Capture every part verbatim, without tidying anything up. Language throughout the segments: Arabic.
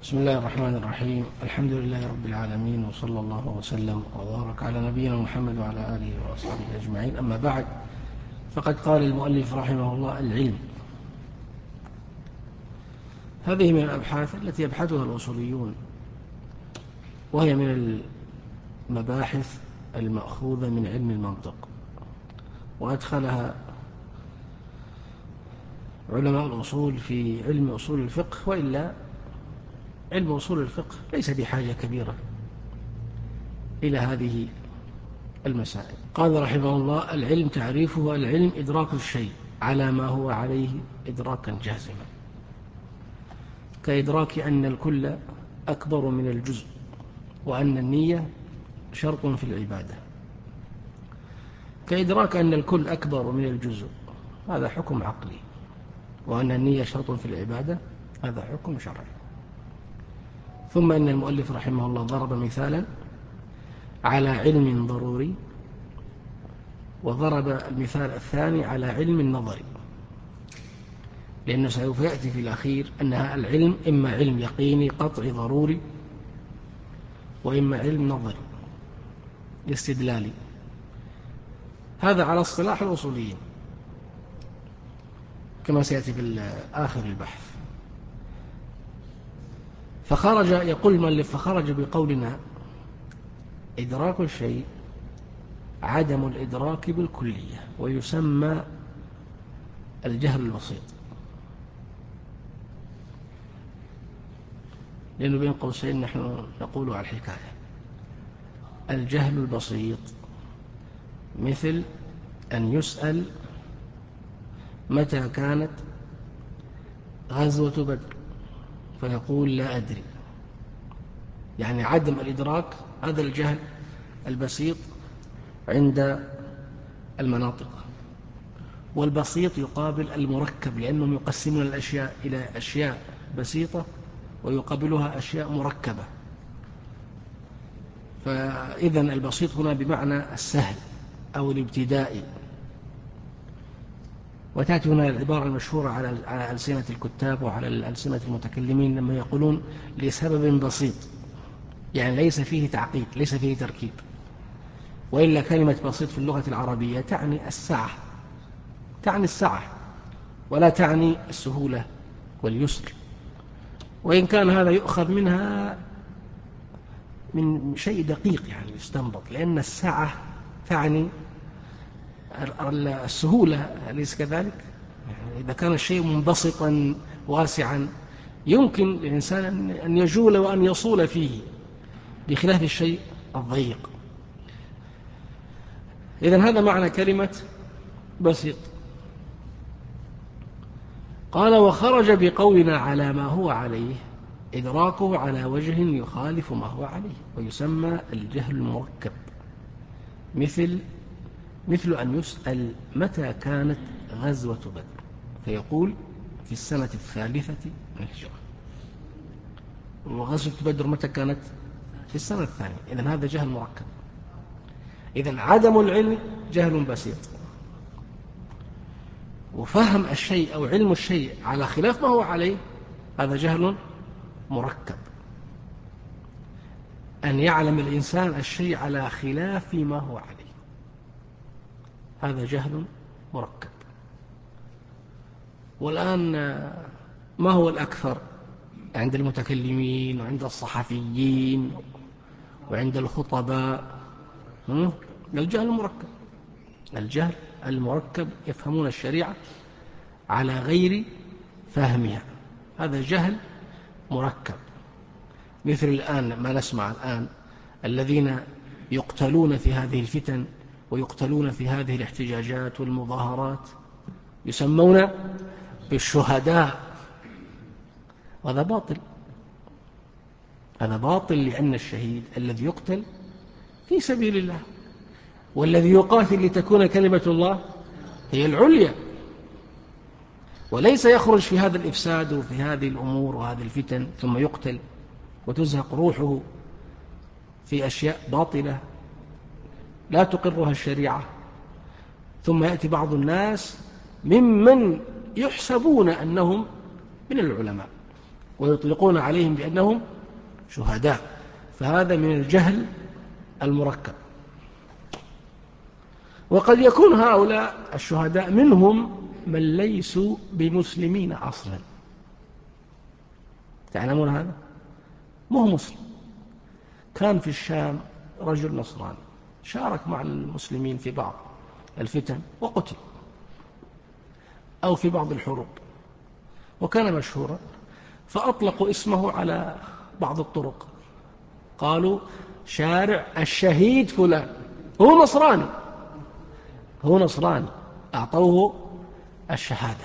بسم الله الرحمن الرحيم. الحمد لله رب العالمين، وصلى الله وسلم وبارك على نبينا محمد وعلى آله وأصحابه أجمعين. أما بعد، فقد قال المؤلف رحمه الله: العلم. هذه من الأبحاث التي يبحثها الأصوليون، وهي من المباحث المأخوذة من علم المنطق، وأدخلها علماء الأصول في علم أصول الفقه، وإلا علم أصول الفقه ليس بحاجة كبيرة إلى هذه المسائل. قال رحمه الله: العلم تعريفه العلم إدراك الشيء على ما هو عليه إدراكا جازما، كإدراك أن الكل أكبر من الجزء، وأن النية شرط في العبادة. كإدراك أن الكل أكبر من الجزء، هذا حكم عقلي، وأن النية شرط في العبادة، هذا حكم شرعي. ثم إن المؤلف رحمه الله ضرب مثالا على علم ضروري، وضرب المثال الثاني على علم نظري، لأنه سوف يأتي في الأخير أنها العلم إما علم يقيني قطعي ضروري، وإما علم نظري استدلالي. هذا على اصطلاح الأصوليين كما سيأتي في آخر البحث. فخرج يقول المؤلف: فخرج بقولنا إدراك الشيء عدم الإدراك بالكلية، ويسمى الجهل البسيط. لأنه بين قوسين نحن نقول على الحكاية: الجهل البسيط مثل أن يسأل متى كانت غزوة بدر فيقول لا أدري، يعني عدم الإدراك. هذا الجهل البسيط عند المناطق، والبسيط يقابل المركب، لأنهم يقسمون الأشياء إلى أشياء بسيطة ويقابلها أشياء مركبة. فإذن البسيط هنا بمعنى السهل أو الابتدائي. وتأتي هنا العبارة المشهورة على ألسنة الكتاب وعلى ألسنة المتكلمين لما يقولون لسبب بسيط، يعني ليس فيه تعقيد، ليس فيه تركيب. وإلا كلمة بسيط في اللغة العربية تعني السعة، تعني السعة ولا تعني السهولة واليسر، وإن كان هذا يؤخذ منها من شيء دقيق يعني يستنبط، لأن السعة تعني السهولة، أليس كذلك؟ يعني إذا كان الشيء منبسطا واسعا يمكن للإنسان أن يجول وأن يصول فيه، بخلاف الشيء الضيق. إذن هذا معنى كلمة بسيط. قال: وخرج بقولنا على ما هو عليه إدراكه على وجه يخالف ما هو عليه، ويسمى الجهل المركب، مثل مثل أن يسأل متى كانت غزوة بدر فيقول في السنة الثالثة من الهجرة، وغزوة بدر متى كانت؟ في السنة الثانية. إذن هذا جهل مركب. إذن عدم العلم جهل بسيط، وفهم الشيء أو علم الشيء على خلاف ما هو عليه هذا جهل مركب. أن يعلم الإنسان الشيء على خلاف ما هو عليه هذا جهل مركب. والآن ما هو الأكثر عند المتكلمين وعند الصحفيين وعند الخطباء؟ الجهل المركب. الجهل المركب، يفهمون الشريعة على غير فهمها، هذا جهل مركب. مثل الآن ما نسمع الآن الذين يقتلون في هذه الفتن ويقتلون في هذه الاحتجاجات والمظاهرات يسمون بالشهداء، وهذا باطل. هذا باطل، لأن الشهيد الذي يقتل في سبيل الله، والذي يقاتل لتكون كلمة الله هي العليا، وليس يخرج في هذا الإفساد وفي هذه الأمور وهذه الفتن ثم يقتل وتزهق روحه في أشياء باطلة لا تقرها الشريعة. ثم يأتي بعض الناس ممن يحسبون أنهم من العلماء ويطلقون عليهم بأنهم شهداء، فهذا من الجهل المركب. وقد يكون هؤلاء الشهداء منهم من ليسوا بمسلمين أصلا، تعلمون هذا؟ مو مسلم، كان في الشام رجل نصراني شارك مع المسلمين في بعض الفتن وقتل، أو في بعض الحروب، وكان مشهورا، فأطلقوا اسمه على بعض الطرق، قالوا شارع الشهيد فلان، هو نصراني، هو نصراني، أعطوه الشهادة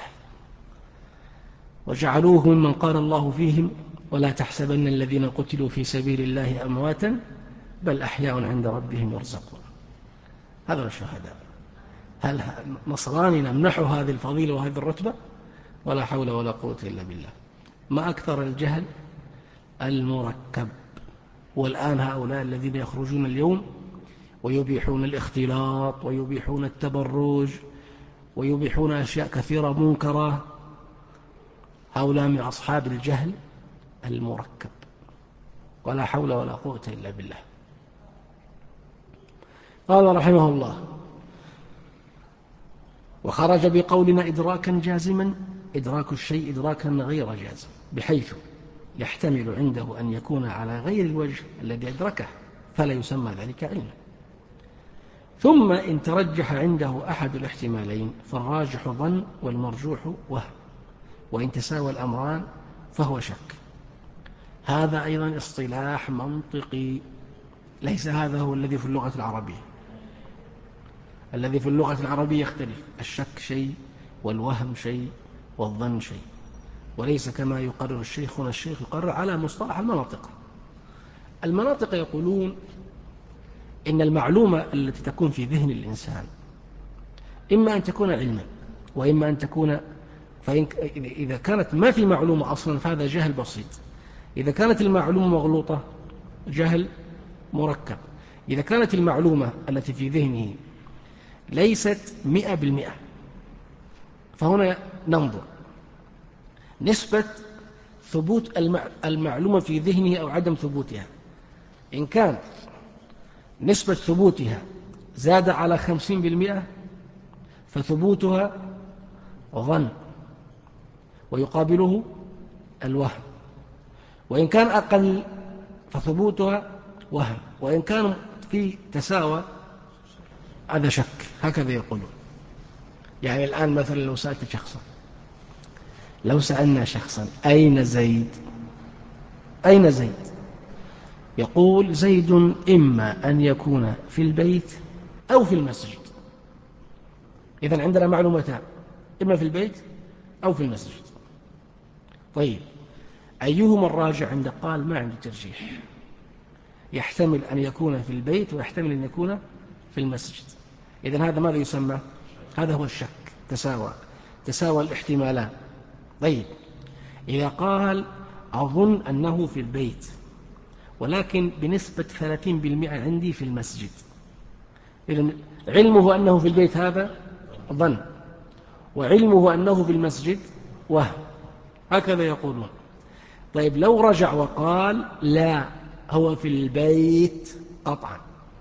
وجعلوه ممن قال الله فيهم ولا تحسبن الذين قتلوا في سبيل الله أمواتا بل أحياء عند ربهم يرزقون. هذا الشهداء. هل نصراني نمنحه هذه الفضيلة وهذه الرتبة؟ ولا حول ولا قوة إلا بالله. ما أكثر الجهل المركب. والآن هؤلاء الذين يخرجون اليوم ويبيحون الاختلاط ويبيحون التبرج ويبيحون أشياء كثيرة منكرة، هؤلاء من أصحاب الجهل المركب، ولا حول ولا قوة إلا بالله. قال رحمه الله: وخرج بقولنا إدراكا جازما، إدراك الشيء إدراكا غير جازم، بحيث يحتمل عنده أن يكون على غير الوجه الذي أدركه فلا يسمى ذلك علما. ثم إن ترجح عنده أحد الاحتمالين فالراجح ظن والمرجوح وهم، وإن تساوى الأمران فهو شك. هذا أيضا اصطلاح منطقي، ليس هذا هو الذي في اللغة العربية. الذي في اللغة العربية يختلف، الشك شيء والوهم شيء والظن شيء، وليس كما يقرر الشيخ. هنا الشيخ يقرر على مصطلح المناطق. المناطق يقولون إن المعلومة التي تكون في ذهن الإنسان إما أن تكون علما وإما أن تكون، فإذا كانت ما في معلومة أصلا فهذا جهل بسيط، إذا كانت المعلومة مغلوطة جهل مركب، إذا كانت المعلومة التي في ذهنه ليست مئة بالمئة فهنا ننظر نسبة ثبوت المعلومة في ذهنه أو عدم ثبوتها. إن كان نسبة ثبوتها زاد على خمسين بالمئة فثبوتها ظن ويقابله الوهم، وإن كان أقل فثبوتها وهم، وإن كان في تساوى هذا شك. هكذا يقولون. يعني الآن مثلا لو سألت شخصا لو سألنا شخصا أين زيد؟ أين زيد؟ يقول زيد إما أن يكون في البيت أو في المسجد. إذن عندنا معلومتان، إما في البيت أو في المسجد. طيب أيهما الراجع؟ عند قال ما عندي ترجيح، يحتمل أن يكون في البيت ويحتمل أن يكون في المسجد. إذن هذا ماذا يسمى؟ هذا هو الشك، تساوى تساوى الاحتمالان. طيب إذا قال أظن أنه في البيت ولكن بنسبة ثلاثين بالمئة عندي في المسجد، إذن علمه أنه في البيت هذا ظن، وعلمه أنه في المسجد وهم. هكذا يقولون. طيب لو رجع وقال لا هو في البيت قطعا،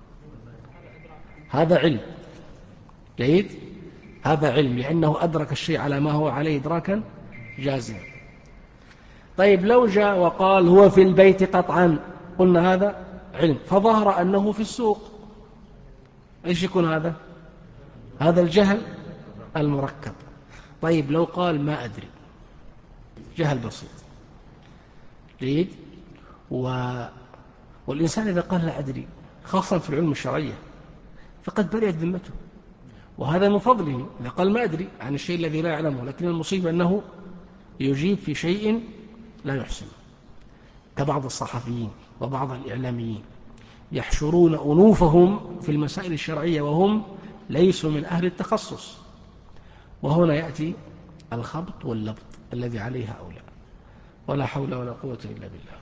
هذا علم جيد، هذا علم لأنه أدرك الشيء على ما هو عليه إدراكا جازما. طيب لو جاء وقال هو في البيت قطعا، قلنا هذا علم، فظهر أنه في السوق، إيش يكون هذا؟ هذا الجهل المركب. طيب لو قال ما أدري، جهل بسيط جيد. و... والإنسان إذا قال لا أدري خاصة في العلم الشرعية فقد برئت ذمته، وهذا من فضله. إذا قال ما أدري عن الشيء الذي لا يعلمه، لكن المصيبة أنه يجيب في شيء لا يحسن، كبعض الصحفيين وبعض الإعلاميين يحشرون أنوفهم في المسائل الشرعية وهم ليسوا من أهل التخصص، وهنا يأتي الخبط واللبط الذي عليه هؤلاء، ولا حول ولا قوة إلا بالله.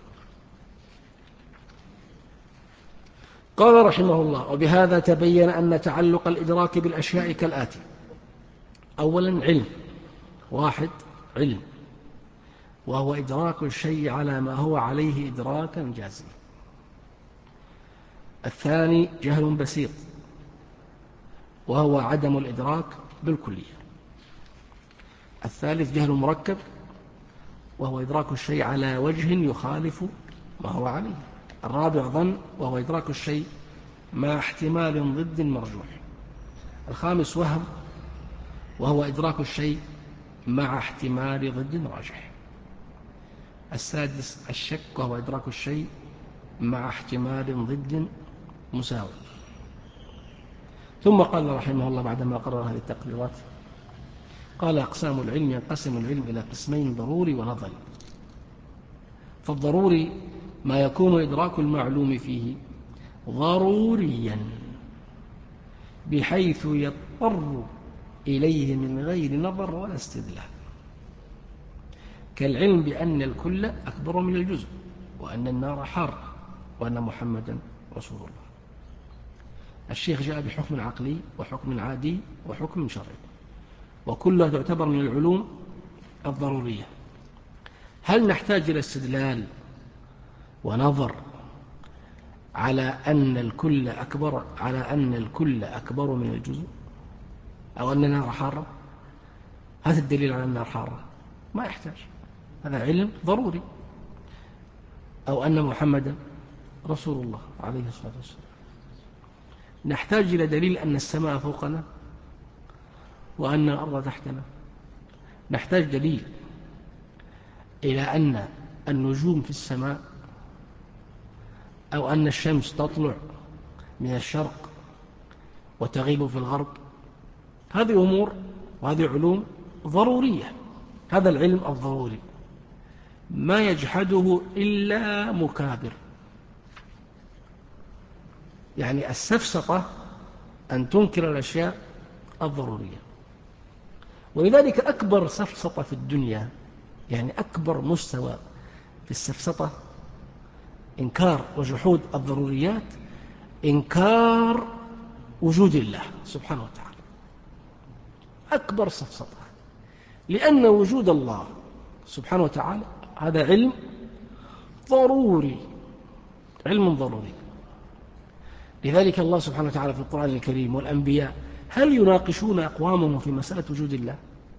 قال رحمه الله: وبهذا تبين أن تعلق الإدراك بالأشياء كالآتي: أولا علم، واحد علم، وهو إدراك الشيء على ما هو عليه إدراكا جازما. الثاني جهل بسيط، وهو عدم الإدراك بالكلية. الثالث جهل مركب، وهو إدراك الشيء على وجه يخالف ما هو عليه. الرابع ظن، وهو إدراك الشيء مع احتمال ضد مرجوح. الخامس وهم، وهو إدراك الشيء مع احتمال ضد راجح. السادس الشك، وهو إدراك الشيء مع احتمال ضد مساوي. ثم قال رحمه الله بعدما قرر هذه التقريرات، قال: أقسام العلم: ينقسم العلم إلى قسمين، ضروري ونظري. فالضروري ما يكون إدراك المعلوم فيه ضروريا بحيث يضطر إليه من غير نظر ولا استدلال، كالعلم بأن الكل أكبر من الجزء، وأن النار حارة، وأن محمدا رسول الله. الشيخ جاء بحكم عقلي وحكم عادي وحكم شرعي، وكلها تعتبر من العلوم الضرورية. هل نحتاج إلى استدلال ونظر على أن الكل أكبر على أن الكل أكبر من الجزء، أو أن النار حارة؟ هذا الدليل على النار حارة ما يحتاج، هذا علم ضروري. أو أن محمدا رسول الله عليه الصلاة والسلام. نحتاج إلى دليل أن السماء فوقنا وأن الأرض تحتنا. نحتاج دليل إلى أن النجوم في السماء، أو أن الشمس تطلع من الشرق وتغيب في الغرب. هذه أمور وهذه علوم ضرورية. هذا العلم الضروري ما يجحده إلا مكابر. يعني السفسطة أن تنكر الأشياء الضرورية. ولذلك أكبر سفسطة في الدنيا، يعني أكبر مستوى في السفسطة، إنكار وجحود الضروريات، إنكار وجود الله سبحانه وتعالى. أكبر سفسطة، لأن وجود الله سبحانه وتعالى هذا علم ضروري، علم ضروري. لذلك الله سبحانه وتعالى في القرآن الكريم والأنبياء هل يناقشون أقوامهم في مسألة وجود الله؟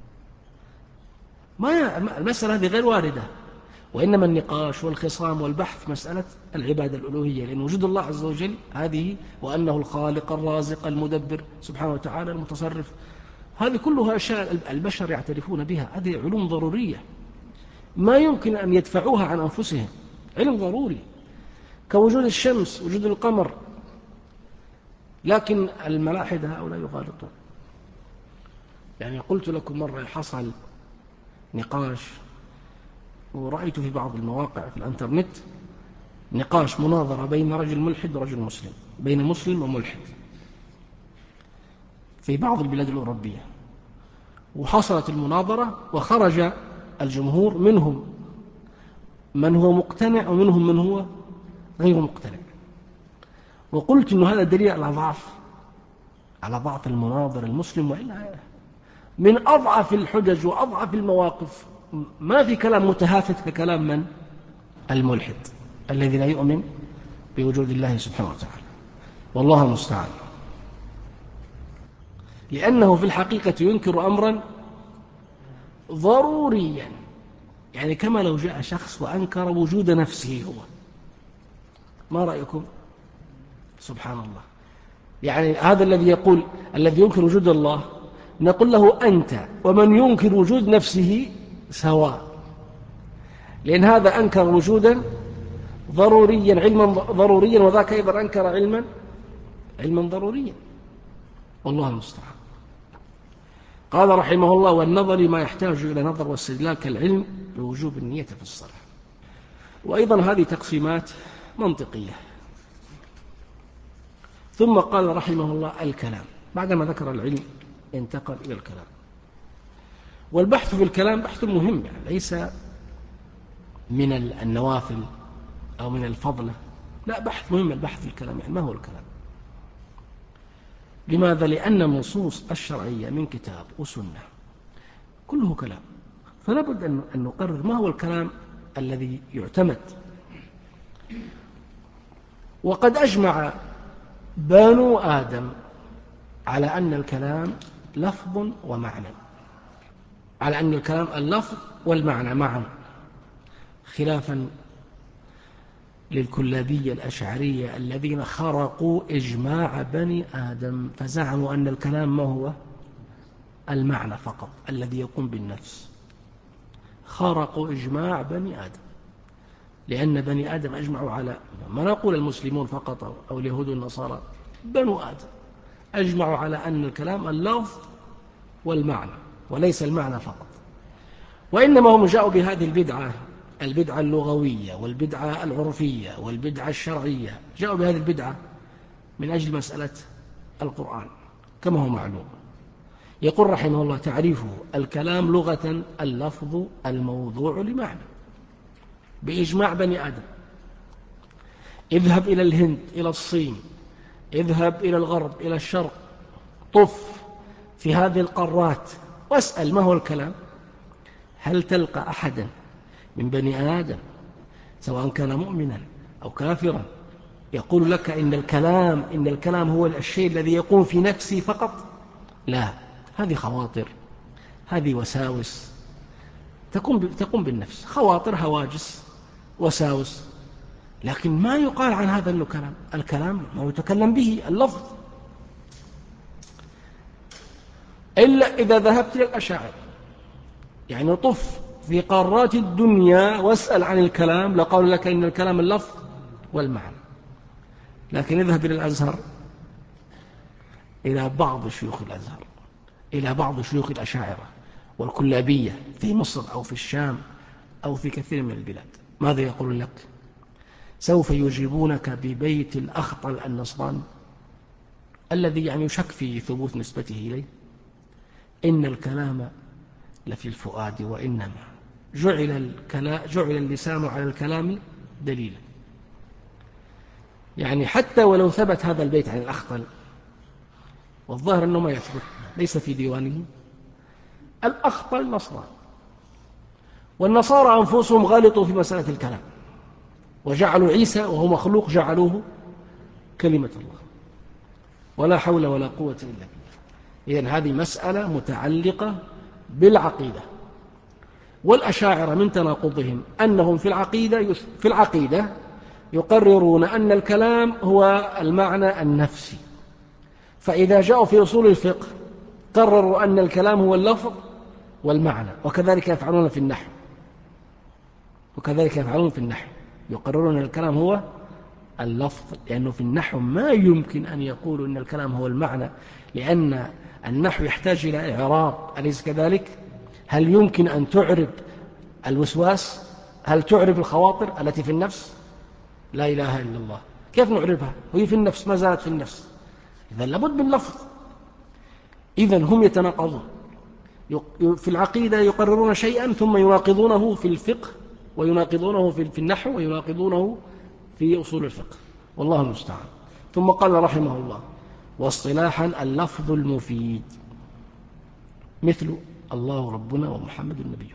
ما المسألة هذه غير واردة، وإنما النقاش والخصام والبحث مسألة العبادة الألوهية، لأن وجود الله عز وجل هذه، وأنه الخالق الرازق المدبر سبحانه وتعالى المتصرف، هذه كلها أشياء البشر يعترفون بها. هذه علوم ضرورية ما يمكن أن يدفعوها عن أنفسهم، علم ضروري كوجود الشمس وجود القمر. لكن الملاحدة هؤلاء يغالطون. يعني قلت لكم مرة حصل نقاش، ورأيت في بعض المواقع في الانترنت نقاش مناظرة بين رجل ملحد ورجل مسلم، بين مسلم وملحد في بعض البلاد الأوروبية. وحصلت المناظرة وخرج الجمهور، منهم من هو مقتنع ومنهم من هو غير مقتنع. وقلت إنه هذا دليل على ضعف على ضعف المناظر المسلم، وإلا من أضعف الحجج وأضعف المواقف. ما في كلام متهافت ككلام من؟ الملحد الذي لا يؤمن بوجود الله سبحانه وتعالى، والله المستعان. لأنه في الحقيقة ينكر أمرا ضروريا، يعني كما لو جاء شخص وأنكر وجود نفسه هو. ما رأيكم؟ سبحان الله. يعني هذا الذي يقول الذي ينكر وجود الله، نقول له أنت ومن ينكر وجود نفسه سواء، لأن هذا أنكر وجودا ضروريا، علما ضروريا، وذاك أيضا أنكر علما علما ضروريا، والله المستعان. قال رحمه الله: والنظر ما يحتاج إلى نظر واستدلال، كالعلم بوجوب النية في الصلاة. وأيضا هذه تقسيمات منطقية. ثم قال رحمه الله: الكلام. بعدما ذكر العلم انتقل إلى الكلام. والبحث في الكلام بحث مهم، يعني ليس من النوافل أو من الفضلة، لا، بحث مهم البحث في الكلام. يعني ما هو الكلام؟ لماذا؟ لأن النصوص الشرعية من كتاب وسنة كله كلام. فلا بد أن نقرر ما هو الكلام الذي يعتمد. وقد أجمع بنو آدم على أن الكلام لفظ ومعنى، على أن الكلام اللفظ والمعنى معا، خلافا للكلابية الأشعرية الذين خرقوا إجماع بني آدم فزعموا أن الكلام ما هو المعنى فقط الذي يقوم بالنفس. خرقوا إجماع بني آدم، لأن بني آدم أجمعوا على، ما نقول المسلمون فقط أو اليهود والنصارى، بنو آدم أجمعوا على أن الكلام اللفظ والمعنى وليس المعنى فقط. وإنما هم جاءوا بهذه البدعة، البدعة اللغوية والبدعة العرفية والبدعة الشرعية، جاءوا بهذه البدعة من أجل مسألة القرآن كما هو معلوم. يقول رحمه الله تعريفه: الكلام لغة اللفظ الموضوع لمعنى بإجماع بني آدم. اذهب إلى الهند، إلى الصين، اذهب إلى الغرب، إلى الشرق، طف في هذه القارات واسأل ما هو الكلام، هل تلقى أحدا من بني آدم سواء كان مؤمنا أو كافرا يقول لك إن الكلام إن الكلام هو الشيء الذي يقوم في نفسي فقط؟ لا، هذه خواطر، هذه وساوس تقوم تقوم بالنفس، خواطر، هواجس، وساوس، لكن ما يقال عن هذا أنه كلام. الكلام ما يتكلم به اللفظ، إلا إذا ذهبت للأشاعرة. يعني طف في قارات الدنيا واسأل عن الكلام لقالوا لك إن الكلام اللفظ والمعنى. لكن اذهب إلى الأزهر، إلى بعض شيوخ الأزهر، إلى بعض شيوخ الأشاعرة والكلابية في مصر أو في الشام أو في كثير من البلاد، ماذا يقول لك؟ سوف يجيبونك ببيت الأخطل النصراني الذي يعني يشك في ثبوت نسبته إليه: إن الكلام لفي الفؤاد، وإنما جعل, الكلا جعل اللسان على الكلام دليلا. يعني حتى ولو ثبت هذا البيت عن الأخطل، والظاهر أنه ما يثبت، ليس في ديوانه، الأخطل نصراني، والنصارى أنفسهم غلطوا في مسألة الكلام وجعلوا عيسى وهو مخلوق جعلوه كلمة الله، ولا حول ولا قوة إلا بالله. إذن هذه مسألة متعلقة بالعقيدة. والأشاعرة من تناقضهم أنهم في العقيدة في العقيدة يقررون أن الكلام هو المعنى النفسي، فإذا جاءوا في أصول الفقه قرروا أن الكلام هو اللفظ والمعنى، وكذلك يفعلون في النحو وكذلك يفعلون في النحو يقررون أن الكلام هو اللفظ، لأنه في النحو ما يمكن أن يقولوا أن الكلام هو المعنى، لأن النحو يحتاج إلى إعراب، أليس كذلك؟ هل يمكن أن تعرب الوسواس؟ هل تعرب الخواطر التي في النفس؟ لا إله إلا الله، كيف نعربها؟ وهي في النفس، ما زالت في النفس. إذن لابد من لفظ. إذن هم يتناقضون، في العقيدة يقررون شيئا ثم يناقضونه في الفقه، ويناقضونه في النحو، ويناقضونه في أصول الفقه، والله المستعان. ثم قال رحمه الله: واصطلاحا اللفظ المفيد مثل الله ربنا ومحمد النبي.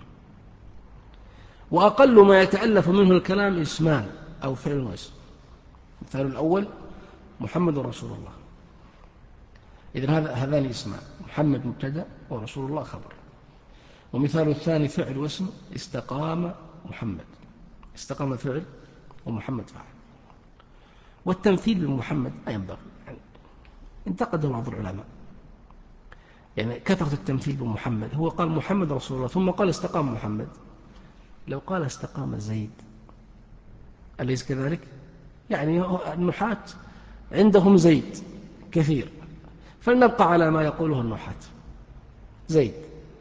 وأقل ما يتألف منه الكلام اسمان أو فعل واسم. مثال الأول محمد رسول الله، إذن هذا هذان اسمان، محمد مبتدأ ورسول الله خبر. ومثال الثاني فعل واسم استقام محمد، استقام فعل ومحمد فعل. والتمثيل بمحمد لا ينبغي، يعني انتقده بعض العلماء، يعني كثرة التمثيل بمحمد. هو قال محمد رسول الله ثم قال استقام محمد، لو قال استقام زيد أليس كذلك؟ يعني النحاة عندهم زيد كثير، فلنبقى على ما يقوله النحاة زيد.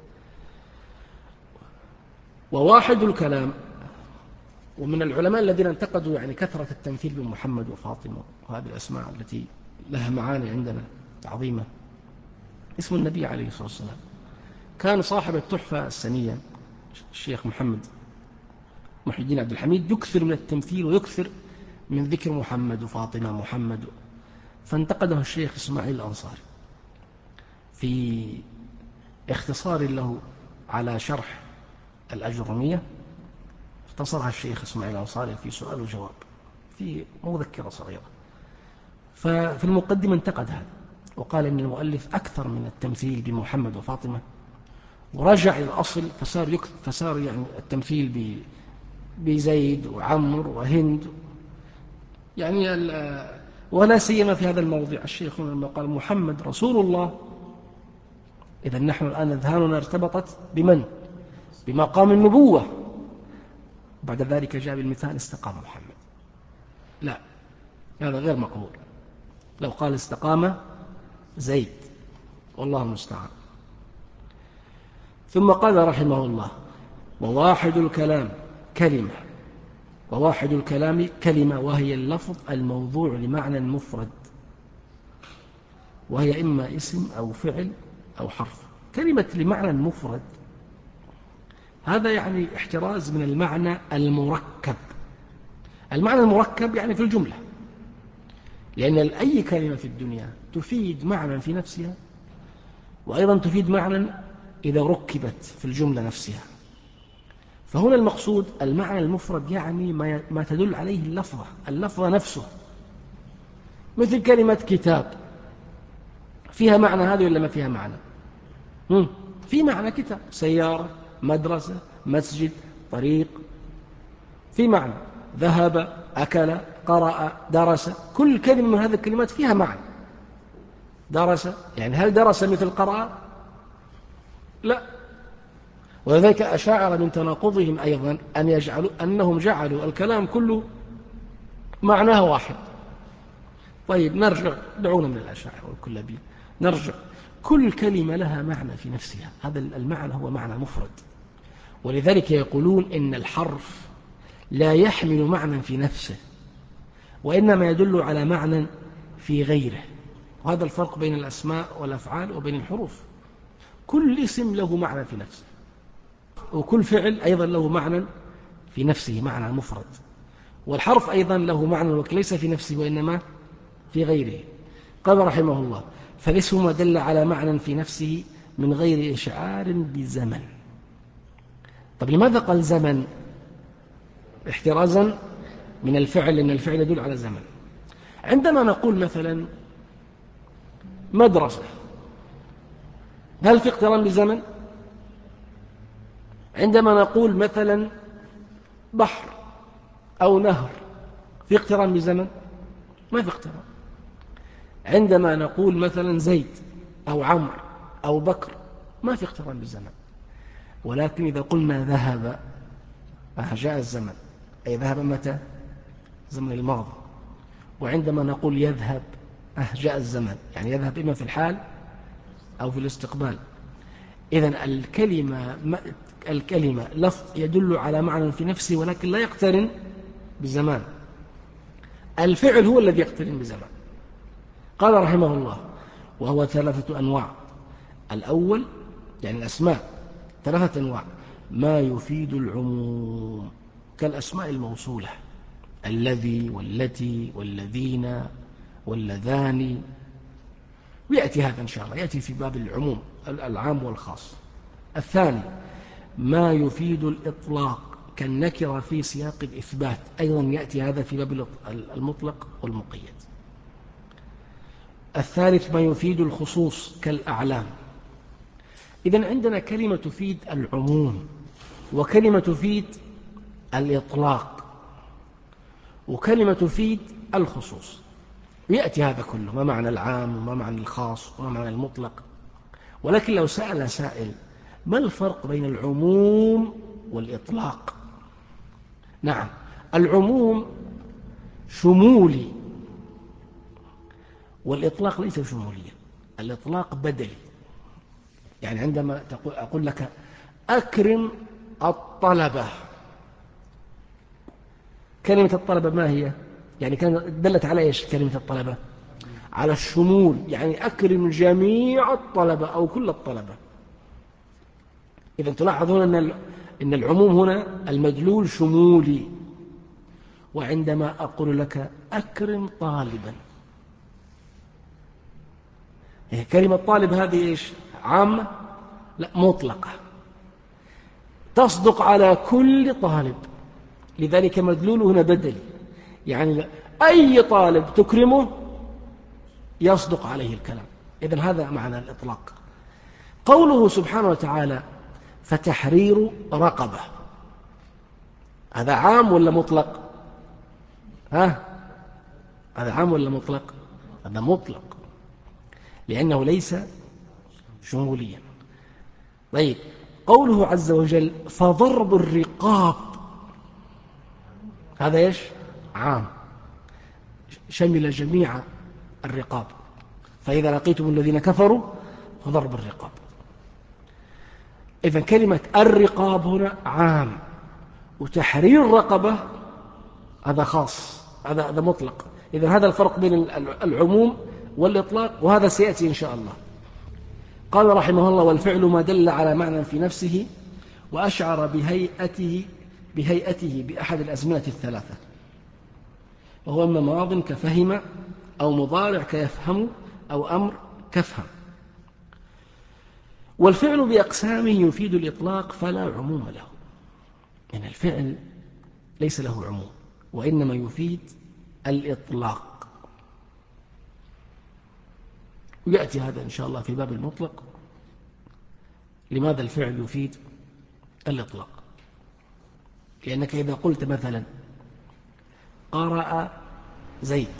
وواحد الكلام، ومن العلماء الذين انتقدوا يعني كثرة التمثيل بمحمد وفاطمة وهذه الأسماء التي لها معاني عندنا عظيمة، اسم النبي عليه الصلاة والسلام. كان صاحب التحفة السنية الشيخ محمد محي الدين عبد الحميد يكثر من التمثيل ويكثر من ذكر محمد وفاطمة محمد، فانتقده الشيخ إسماعيل الأنصاري في اختصار له على شرح الأجرمية، اختصرها الشيخ إسماعيل الأنصاري في سؤال وجواب في مذكرة صغيرة. ففي المقدمة انتقد هذا وقال إن المؤلف أكثر من التمثيل بمحمد وفاطمة، ورجع إلى الأصل فصار, يكتب فصار يعني التمثيل بزيد وعمر وهند يعني، ولا سيما في هذا الموضع الشيخ لما قال محمد رسول الله، إذا نحن الآن أذهاننا ارتبطت بمن؟ بمقام النبوة. بعد ذلك جاء بالمثال استقام محمد، لا، هذا غير مقبول. لو قال استقام زيد، والله المستعان. ثم قال رحمه الله: وواحد الكلام كلمة، وواحد الكلام كلمة وهي اللفظ الموضوع لمعنى مفرد، وهي إما اسم أو فعل أو حرف. كلمة لمعنى مفرد هذا يعني احتراز من المعنى المركب. المعنى المركب يعني في الجملة، لأن أي كلمة في الدنيا تفيد معنى في نفسها، وأيضا تفيد معنى إذا ركبت في الجملة نفسها. فهنا المقصود المعنى المفرد يعني ما تدل عليه اللفظة، اللفظة نفسه، مثل كلمة كتاب، فيها معنى هذه ولا ما فيها معنى؟ في معنى كتاب، سيارة، مدرسة، مسجد، طريق، في معنى. ذهب، أكل، قرأ، درس، كل كلمة من هذه الكلمات فيها معنى. درس يعني هل درس مثل قرأ؟ لا. ولذلك أشاعر من تناقضهم أيضا أن يجعلوا أنهم جعلوا الكلام كله معناه واحد. طيب نرجع، دعونا من الأشاعر والكلابية، نرجع. كل كلمة لها معنى في نفسها، هذا المعنى هو معنى مفرد. ولذلك يقولون إن الحرف لا يحمل معنى في نفسه، وإنما يدل على معنى في غيره. وهذا الفرق بين الأسماء والأفعال وبين الحروف. كل اسم له معنى في نفسه، وكل فعل أيضا له معنى في نفسه، معنى مفرد. والحرف أيضا له معنى وليس في نفسه وإنما في غيره. قال رحمه الله: فالاسم ما دل على معنى في نفسه من غير إشعار بزمن. طب لماذا قال زمن؟ احترازا من الفعل، لأن الفعل يدل على زمن. عندما نقول مثلا مدرسة، هل في اقتران بزمن؟ عندما نقول مثلا بحر أو نهر، في اقتران بزمن؟ ما في اقتران. عندما نقول مثلا زيد أو عمرو أو بكر، ما في اقتران بالزمن. ولكن إذا قلنا ذهب، جاء الزمن، أي ذهب متى؟ زمن الماضي. وعندما نقول يذهب، جاء الزمن، يعني يذهب إما في الحال أو في الاستقبال. إذن الكلمة الكلمة لفظ يدل على معنى في نفسه ولكن لا يقترن بالزمان. الفعل هو الذي يقترن بالزمان. قال رحمه الله: وهو ثلاثة أنواع. الأول يعني الأسماء ثلاثة أنواع: ما يفيد العموم كالأسماء الموصولة، الذي والتي والذين واللذان، ويأتي هذا إن شاء الله، يأتي في باب العموم العام والخاص. الثاني ما يفيد الإطلاق كالنكرة في سياق الإثبات، أيضا يأتي هذا في باب المطلق والمقيد. الثالث ما يفيد الخصوص كالأعلام. إذن عندنا كلمة تفيد العموم، وكلمة تفيد الإطلاق، وكلمة تفيد الخصوص. يأتي هذا كله، ما معنى العام وما معنى الخاص وما معنى المطلق. ولكن لو سأل سائل ما الفرق بين العموم والإطلاق؟ نعم، العموم شمولي والإطلاق ليس شموليا. الإطلاق بدلي، يعني عندما تقول أقول لك أكرم الطلبة، كلمة الطلبة ما هي؟ يعني كانت دلت على إيش كلمة الطلبة؟ على الشمول، يعني أكرم جميع الطلبة أو كل الطلبة. إذن تلاحظون أن إن العموم هنا المدلول شمولي. وعندما أقول لك أكرم طالبا، كلمة طالب هذه إيش؟ عامة؟ لا، مطلقة. تصدق على كل طالب، لذلك مدلول هنا بدل، يعني أي طالب تكرمه يصدق عليه الكلام. إذن هذا معنى الإطلاق. قوله سبحانه وتعالى فتحرير رقبة، هذا عام ولا مطلق؟ ها؟ هذا عام ولا مطلق؟ هذا مطلق، لأنه ليس شموليا. طيب، قوله عز وجل فضرب الرقاب، هذا إيش؟ عام، شمل جميع الرقاب. فإذا لقيتم الذين كفروا فضرب الرقاب. إذن كلمة الرقاب هنا عام، وتحرير الرقبة هذا خاص، هذا هذا مطلق. إذن هذا الفرق بين العموم والإطلاق، وهذا سيأتي إن شاء الله. قال رحمه الله والفعل ما دل على معنى في نفسه وأشعر بهيئته بهيئته بأحد الأزمنة الثلاثة، وهو أما ماض كفهم، أو مضارع كيفهم، أو أمر كفهم. والفعل بأقسامه يفيد الإطلاق فلا عموم له، يعني الفعل ليس له عموم وإنما يفيد الإطلاق، ويأتي هذا إن شاء الله في باب المطلق. لماذا الفعل يفيد الإطلاق؟ لأنك إذا قلت مثلا قرأ زيد،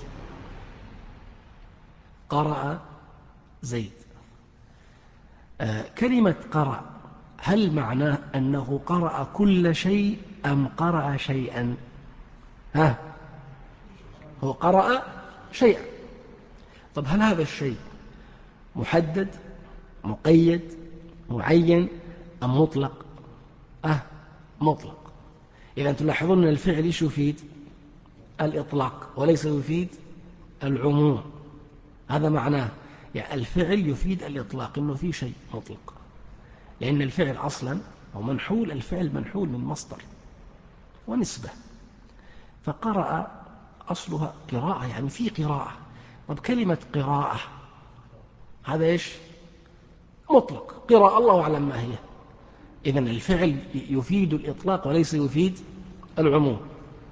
قرأ زيد، آه كلمة قرأ هل معناه أنه قرأ كل شيء أم قرأ شيئا؟ ها، هو قرأ شيئا. طب هل هذا الشيء محدد، مقيد، معين، أم مطلق؟ أه مطلق. إذا تلاحظون أن الفعل إيش يفيد؟ الإطلاق، وليس يفيد العموم. هذا معناه، يعني الفعل يفيد الإطلاق، إنه في شيء مطلق، لأن الفعل أصلا أو منحول، الفعل منحول من مصدر ونسبة. فقرأ أصلها قراءة، يعني في قراءة. طب كلمة قراءة هذا إيش؟ مطلق، قراءة الله أعلم ما هي. إذن الفعل يفيد الإطلاق وليس يفيد العموم.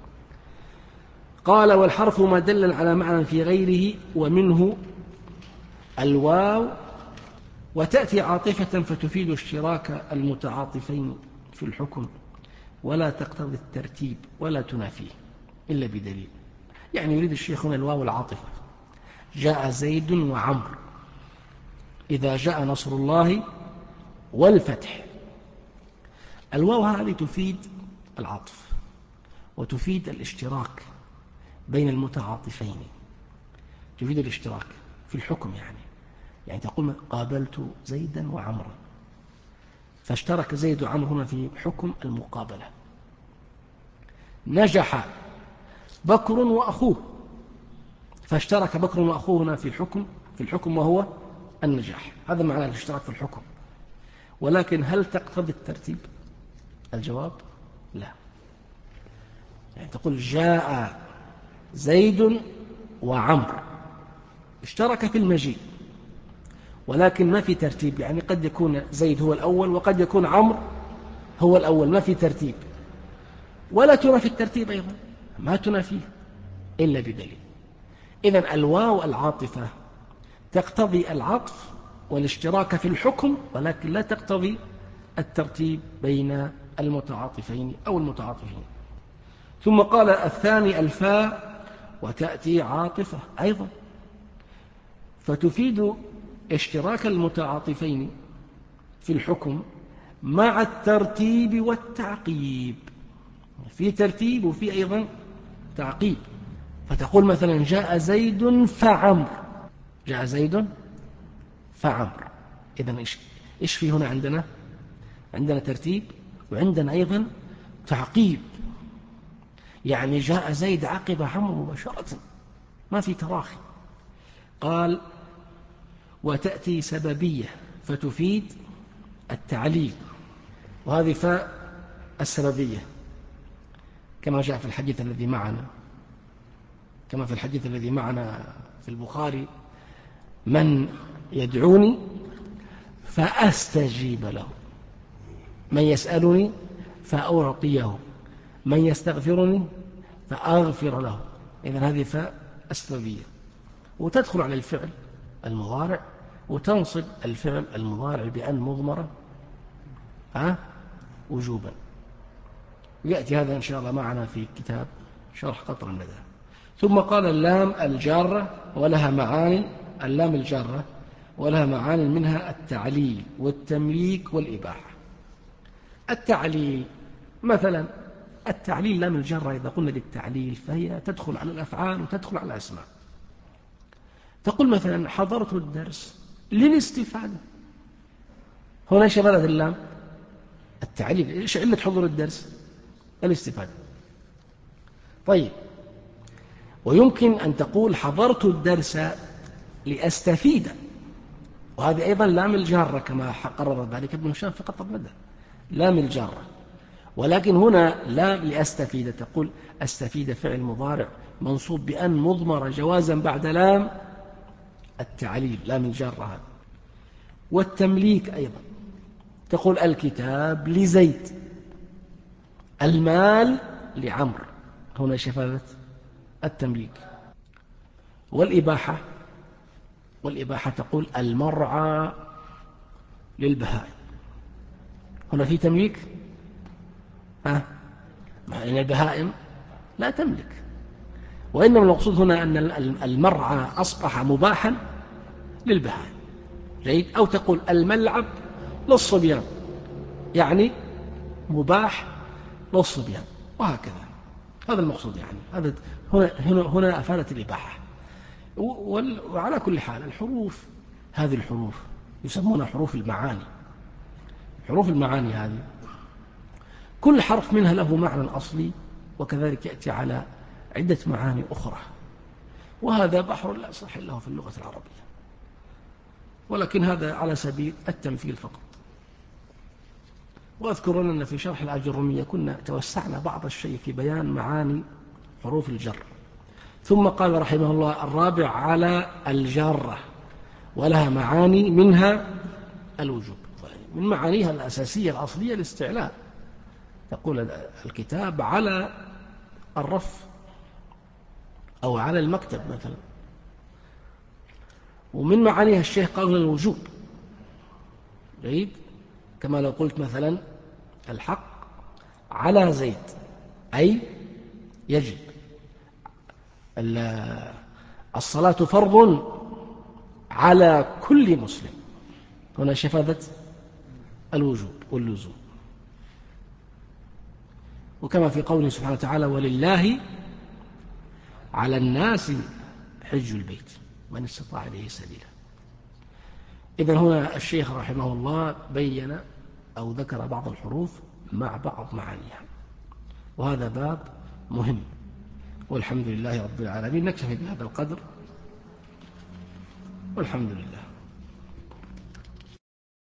قال والحرف ما دل على معنى في غيره، ومنه الواو، وتأتي عاطفة فتفيد اشتراك المتعاطفين في الحكم، ولا تقتضي الترتيب ولا تنافيه إلا بدليل. يعني يريد الشيخ هنا الواو العاطفة، جاء زيد وعمر، إذا جاء نصر الله والفتح. الواو هذه تفيد العطف وتفيد الاشتراك بين المتعاطفين، تفيد الاشتراك في الحكم. يعني يعني تقول قابلت زيدا وعمرا، فاشترك زيد وعمر هنا في حكم المقابلة. نجح بكر وأخوه، فاشترك بكر وأخوه هنا في الحكم في الحكم وهو النجاح. هذا معنى الاشتراك في الحكم. ولكن هل تقتضي الترتيب؟ الجواب لا. يعني تقول جاء زيد وعمر، اشترك في المجيء، ولكن ما في ترتيب. يعني قد يكون زيد هو الأول وقد يكون عمر هو الأول، ما في ترتيب. ولا تنافي الترتيب أيضا، ما تنافيه إلا بدليل. إذن الواو العاطفة تقتضي العطف والاشتراك في الحكم، ولكن لا تقتضي الترتيب بين المتعاطفين أو المتعاطفين. ثم قال الثاني الفاء، وتأتي عاطفة أيضا، فتفيد اشتراك المتعاطفين في الحكم مع الترتيب والتعقيب. في ترتيب وفي أيضا تعقيب. فتقول مثلا جاء زيد فعمر، جاء زيد فعمر. إذن إيش إيش في هنا عندنا؟ عندنا ترتيب وعندنا أيضا تعقيب. يعني جاء زيد عقب عمرو مباشرة، ما في تراخي. قال وتأتي سببية فتفيد التعليل، وهذه فاء السببية كما جاء في الحديث الذي معنا كما في الحديث الذي معنا في البخاري: من يدعوني فأستجيب له، من يسألني فأعطيه، من يستغفرني فأغفر له. إذن هذه فاء السببية، وتدخل على الفعل المضارع وتنصب الفعل المضارع بأن مضمرة ها وجوبا. يأتي هذا إن شاء الله معنا في كتاب شرح قطر الندى. ثم قال اللام الجارة ولها معان، اللام الجارة ولها معان منها التعليل والتمليك والإباحة. التعليل مثلا، التعليل لام الجارة إذا قلنا للتعليل فهي تدخل على الأفعال وتدخل على الأسماء. تقول مثلا حضرت الدرس للاستفادة، هنا ايش بدأت اللام؟ التعليل. ايش علة حضور الدرس؟ الاستفادة. طيب، ويمكن أن تقول حضرت الدرس لأستفيد، وهذه أيضا لام الجارة كما قرر ذلك ابن هشام في قطر الندى، لام الجارة. ولكن هنا لام لأستفيد، تقول أستفيد فعل مضارع منصوب بأن مضمر جوازا بعد لام التعليل، لام الجارة هذا. والتمليك أيضا، تقول الكتاب لزيد، المال لعمر، هنا شفافة التمليك. والإباحة، والإباحة تقول المرعى للبهائم، هنا في تمليك ها، لأن البهائم لا تملك، وإنما المقصود هنا أن المرعى أصبح مباحا للبهائم. جيد. أو تقول الملعب للصبيان، يعني مباح للصبيان، وهكذا. هذا المقصود يعني، هذا هنا هنا هنا أفادت الإباحة. وعلى كل حال الحروف، هذه الحروف يسمونها حروف المعاني. حروف المعاني هذه كل حرف منها له معنى أصلي، وكذلك يأتي على عدة معاني أخرى، وهذا بحر لا صحيح له في اللغة العربية، ولكن هذا على سبيل التمثيل فقط. وأذكر أننا في شرح الآجرومية كنا توسعنا بعض الشيء في بيان معاني حروف الجر. ثم قال رحمه الله الرابع على الجارة ولها معاني منها الوجوب. من معانيها الأساسية الأصلية الاستعلاء، تقول الكتاب على الرف أو على المكتب مثلا. ومن معانيها الشيخ قال الوجوب. جيد. كما لو قلت مثلا الحق على زيد، أي يجب. الصلاة فرض على كل مسلم، هنا شفافة الوجوب واللزوم. وكما في قوله سبحانه وتعالى ولله على الناس حج البيت من استطاع إليه سبيلا. إذن هنا الشيخ رحمه الله بين أو ذكر بعض الحروف مع بعض معانيها، وهذا باب مهم. والحمد لله رب العالمين. نكتفي بهذا القدر والحمد لله.